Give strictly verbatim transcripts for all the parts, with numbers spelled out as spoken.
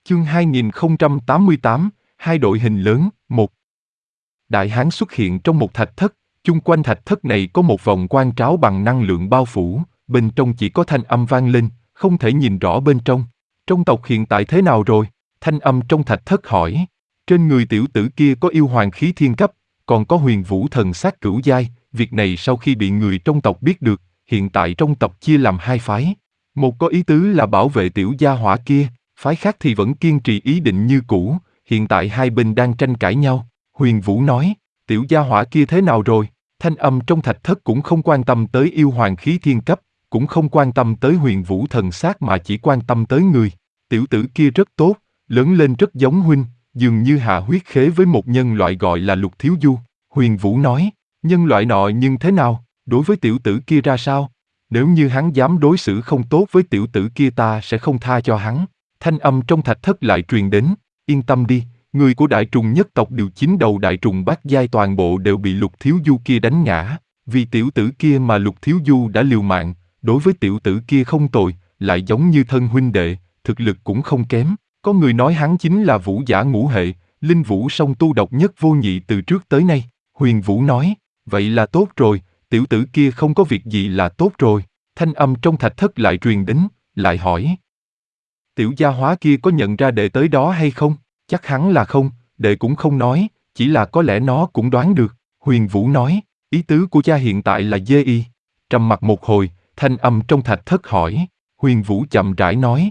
Chương hai nghìn không trăm tám mươi tám, hai đội hình lớn, một. Đại hán xuất hiện trong một thạch thất, chung quanh thạch thất này có một vòng quan tráo bằng năng lượng bao phủ, bên trong chỉ có thanh âm vang lên, không thể nhìn rõ bên trong. Trong tộc hiện tại thế nào rồi? Thanh âm trong thạch thất hỏi. Trên người tiểu tử kia có yêu hoàng khí thiên cấp, còn có huyền vũ thần sát cửu giai, việc này sau khi bị người trong tộc biết được, hiện tại trong tộc chia làm hai phái. Một có ý tứ là bảo vệ tiểu gia hỏa kia, phái khác thì vẫn kiên trì ý định như cũ, hiện tại hai bên đang tranh cãi nhau. Huyền Vũ nói, tiểu gia hỏa kia thế nào rồi? Thanh âm trong thạch thất cũng không quan tâm tới yêu hoàng khí thiên cấp, cũng không quan tâm tới huyền vũ thần sát mà chỉ quan tâm tới người. Tiểu tử kia rất tốt, lớn lên rất giống huynh, dường như hạ huyết khế với một nhân loại gọi là Lục Thiếu Du. Huyền Vũ nói, nhân loại nọ nhưng thế nào, đối với tiểu tử kia ra sao? Nếu như hắn dám đối xử không tốt với tiểu tử kia ta sẽ không tha cho hắn. Thanh âm trong thạch thất lại truyền đến, yên tâm đi, người của đại trùng nhất tộc điều chín đầu đại trùng bát giai toàn bộ đều bị Lục Thiếu Du kia đánh ngã. Vì tiểu tử kia mà Lục Thiếu Du đã liều mạng, đối với tiểu tử kia không tồi, lại giống như thân huynh đệ, thực lực cũng không kém. Có người nói hắn chính là vũ giả ngũ hệ, linh vũ song tu độc nhất vô nhị từ trước tới nay. Huyền Vũ nói, vậy là tốt rồi, tiểu tử kia không có việc gì là tốt rồi. Thanh âm trong thạch thất lại truyền đến, lại hỏi. Tiểu gia hóa kia có nhận ra đệ tới đó hay không? Chắc hắn là không, đệ cũng không nói, chỉ là có lẽ nó cũng đoán được. Huyền Vũ nói, ý tứ của cha hiện tại là dê y. Trầm mặc một hồi, thanh âm trong thạch thất hỏi. Huyền Vũ chậm rãi nói.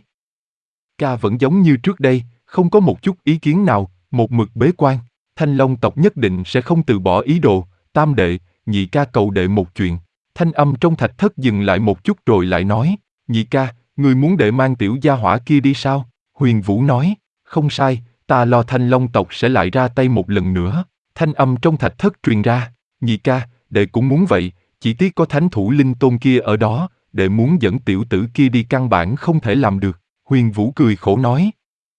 Ca vẫn giống như trước đây, không có một chút ý kiến nào, một mực bế quan. Thanh Long tộc nhất định sẽ không từ bỏ ý đồ. Tam đệ, nhị ca cầu đệ một chuyện. Thanh âm trong thạch thất dừng lại một chút rồi lại nói. Nhị ca, người muốn đệ mang tiểu gia hỏa kia đi sao? Huyền Vũ nói, không sai, ta lo Thanh Long tộc sẽ lại ra tay một lần nữa. Thanh âm trong thạch thất truyền ra, nhị ca, đệ cũng muốn vậy, chỉ tiếc có thánh thủ linh tôn kia ở đó, đệ muốn dẫn tiểu tử kia đi căn bản không thể làm được. Huyền Vũ cười khổ nói.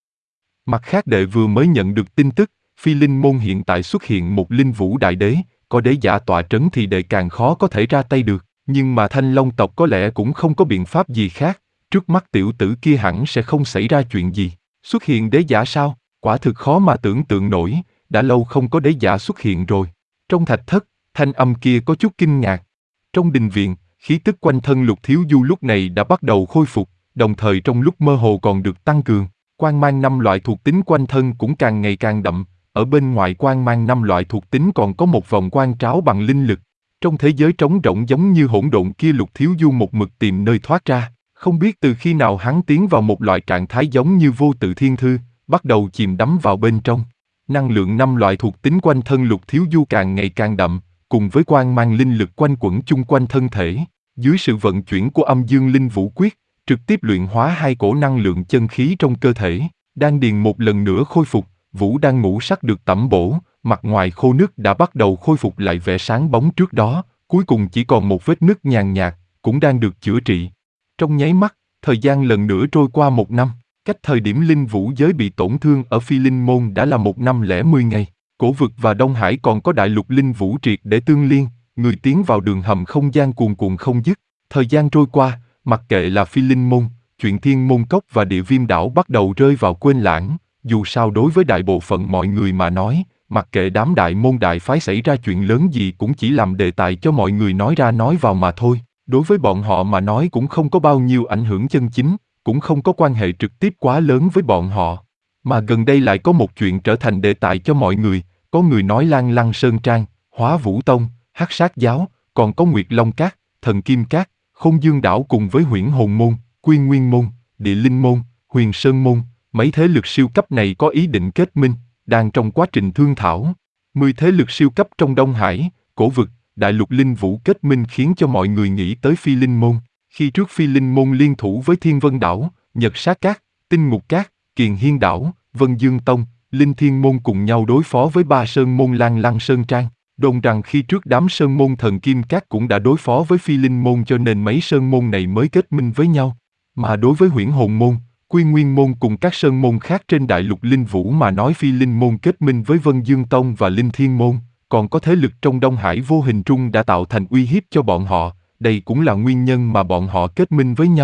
Mặt khác đệ vừa mới nhận được tin tức, Phi Linh môn hiện tại xuất hiện một linh vũ đại đế, có đế giả tọa trấn thì đệ càng khó có thể ra tay được. Nhưng mà Thanh Long tộc có lẽ cũng không có biện pháp gì khác, trước mắt tiểu tử kia hẳn sẽ không xảy ra chuyện gì. Xuất hiện đế giả sao? Quả thực khó mà tưởng tượng nổi, đã lâu không có đế giả xuất hiện rồi. Trong thạch thất, thanh âm kia có chút kinh ngạc. Trong đình viện, khí tức quanh thân Lục Thiếu Du lúc này đã bắt đầu khôi phục, đồng thời trong lúc mơ hồ còn được tăng cường. Quang mang năm loại thuộc tính quanh thân cũng càng ngày càng đậm, ở bên ngoài quang mang năm loại thuộc tính còn có một vòng quang tráo bằng linh lực. Trong thế giới trống rỗng giống như hỗn độn kia Lục Thiếu Du một mực tìm nơi thoát ra, không biết từ khi nào hắn tiến vào một loại trạng thái giống như vô tự thiên thư, bắt đầu chìm đắm vào bên trong. Năng lượng năm loại thuộc tính quanh thân Lục Thiếu Du càng ngày càng đậm, cùng với quang mang linh lực quanh quẩn chung quanh thân thể, dưới sự vận chuyển của âm dương linh vũ quyết, trực tiếp luyện hóa hai cổ năng lượng chân khí trong cơ thể, đan điền một lần nữa khôi phục, vũ đan ngũ sắc được tẩm bổ, mặt ngoài khô nứt đã bắt đầu khôi phục lại vẻ sáng bóng trước đó, cuối cùng chỉ còn một vết nứt nhàn nhạt, cũng đang được chữa trị. Trong nháy mắt, thời gian lần nữa trôi qua một năm, cách thời điểm linh vũ giới bị tổn thương ở Phi Linh môn đã là một năm lẻ mười ngày. Cổ vực và Đông Hải còn có đại lục linh vũ triệt để tương liên, người tiến vào đường hầm không gian cuồn cuộn không dứt. Thời gian trôi qua, mặc kệ là Phi Linh môn, chuyện Thiên Môn Cốc và Địa Viêm đảo bắt đầu rơi vào quên lãng. Dù sao đối với đại bộ phận mọi người mà nói, mặc kệ đám đại môn đại phái xảy ra chuyện lớn gì cũng chỉ làm đề tài cho mọi người nói ra nói vào mà thôi. Đối với bọn họ mà nói cũng không có bao nhiêu ảnh hưởng chân chính, cũng không có quan hệ trực tiếp quá lớn với bọn họ. Mà gần đây lại có một chuyện trở thành đề tài cho mọi người, có người nói Lan Lăng Sơn Trang, Hóa Vũ Tông, Hắc Sát Giáo, còn có Nguyệt Long Các, Thần Kim Các, Không Dương Đảo cùng với Huyễn Hồn Môn, Quy Nguyên Môn, Địa Linh Môn, Huyền Sơn Môn, mấy thế lực siêu cấp này có ý định kết minh, đang trong quá trình thương thảo. Mười thế lực siêu cấp trong Đông Hải, Cổ Vực, Đại lục Linh Vũ kết minh khiến cho mọi người nghĩ tới Phi Linh Môn. Khi trước Phi Linh Môn liên thủ với Thiên Vân Đảo, Nhật Sát Các, Tinh Ngục Các, Kiền Hiên Đảo, Vân Dương Tông, Linh Thiên Môn cùng nhau đối phó với ba Sơn Môn Lan Lăng Sơn Trang. Đồn rằng khi trước đám Sơn Môn Thần Kim Các cũng đã đối phó với Phi Linh Môn cho nên mấy Sơn Môn này mới kết minh với nhau. Mà đối với Huyễn Hồn Môn, Quy Nguyên Môn cùng các Sơn Môn khác trên Đại lục Linh Vũ mà nói Phi Linh Môn kết minh với Vân Dương Tông và Linh Thiên Môn, còn có thế lực trong Đông Hải vô hình trung đã tạo thành uy hiếp cho bọn họ, đây cũng là nguyên nhân mà bọn họ kết minh với nhau.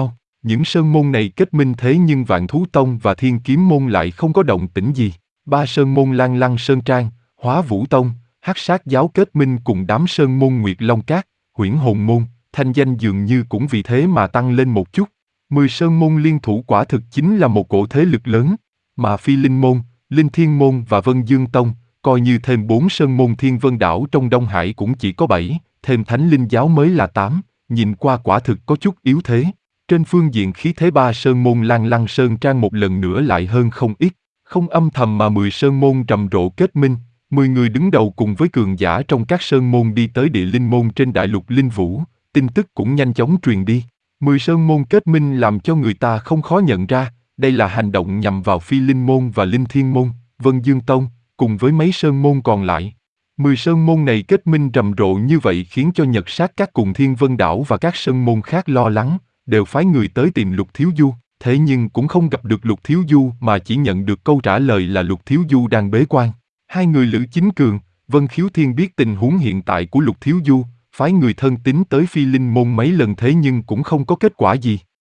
Những sơn môn này kết minh thế nhưng Vạn Thú Tông và Thiên Kiếm Môn lại không có động tĩnh gì. Ba sơn môn Lan Lăng Sơn Trang, Hóa Vũ Tông, Hắc Sát Giáo kết minh cùng đám sơn môn Nguyệt Long Cát, Huyễn Hồn Môn, thanh danh dường như cũng vì thế mà tăng lên một chút. Mười sơn môn liên thủ quả thực chính là một cỗ thế lực lớn, mà Phi Linh Môn, Linh Thiên Môn và Vân Dương Tông, coi như thêm bốn sơn môn Thiên Vân Đảo trong Đông Hải cũng chỉ có bảy, thêm Thánh Linh Giáo mới là tám, nhìn qua quả thực có chút yếu thế. Trên phương diện khí thế ba sơn môn Lan Lăng Sơn Trang một lần nữa lại hơn không ít, không âm thầm mà mười sơn môn rầm rộ kết minh, mười người đứng đầu cùng với cường giả trong các sơn môn đi tới địa linh môn trên đại lục Linh Vũ, tin tức cũng nhanh chóng truyền đi. Mười sơn môn kết minh làm cho người ta không khó nhận ra, đây là hành động nhằm vào Phi Linh Môn và Linh Thiên Môn, Vân Dương Tông, cùng với mấy sơn môn còn lại. Mười sơn môn này kết minh rầm rộ như vậy khiến cho Nhật Sát Các cùng Thiên Vân Đảo và các sơn môn khác lo lắng, đều phái người tới tìm Lục Thiếu Du, thế nhưng cũng không gặp được Lục Thiếu Du mà chỉ nhận được câu trả lời là Lục Thiếu Du đang bế quan. Hai người Lữ Chính Cường, Vân Khiếu Thiên biết tình huống hiện tại của Lục Thiếu Du, phái người thân tín tới Phi Linh Môn mấy lần thế nhưng cũng không có kết quả gì.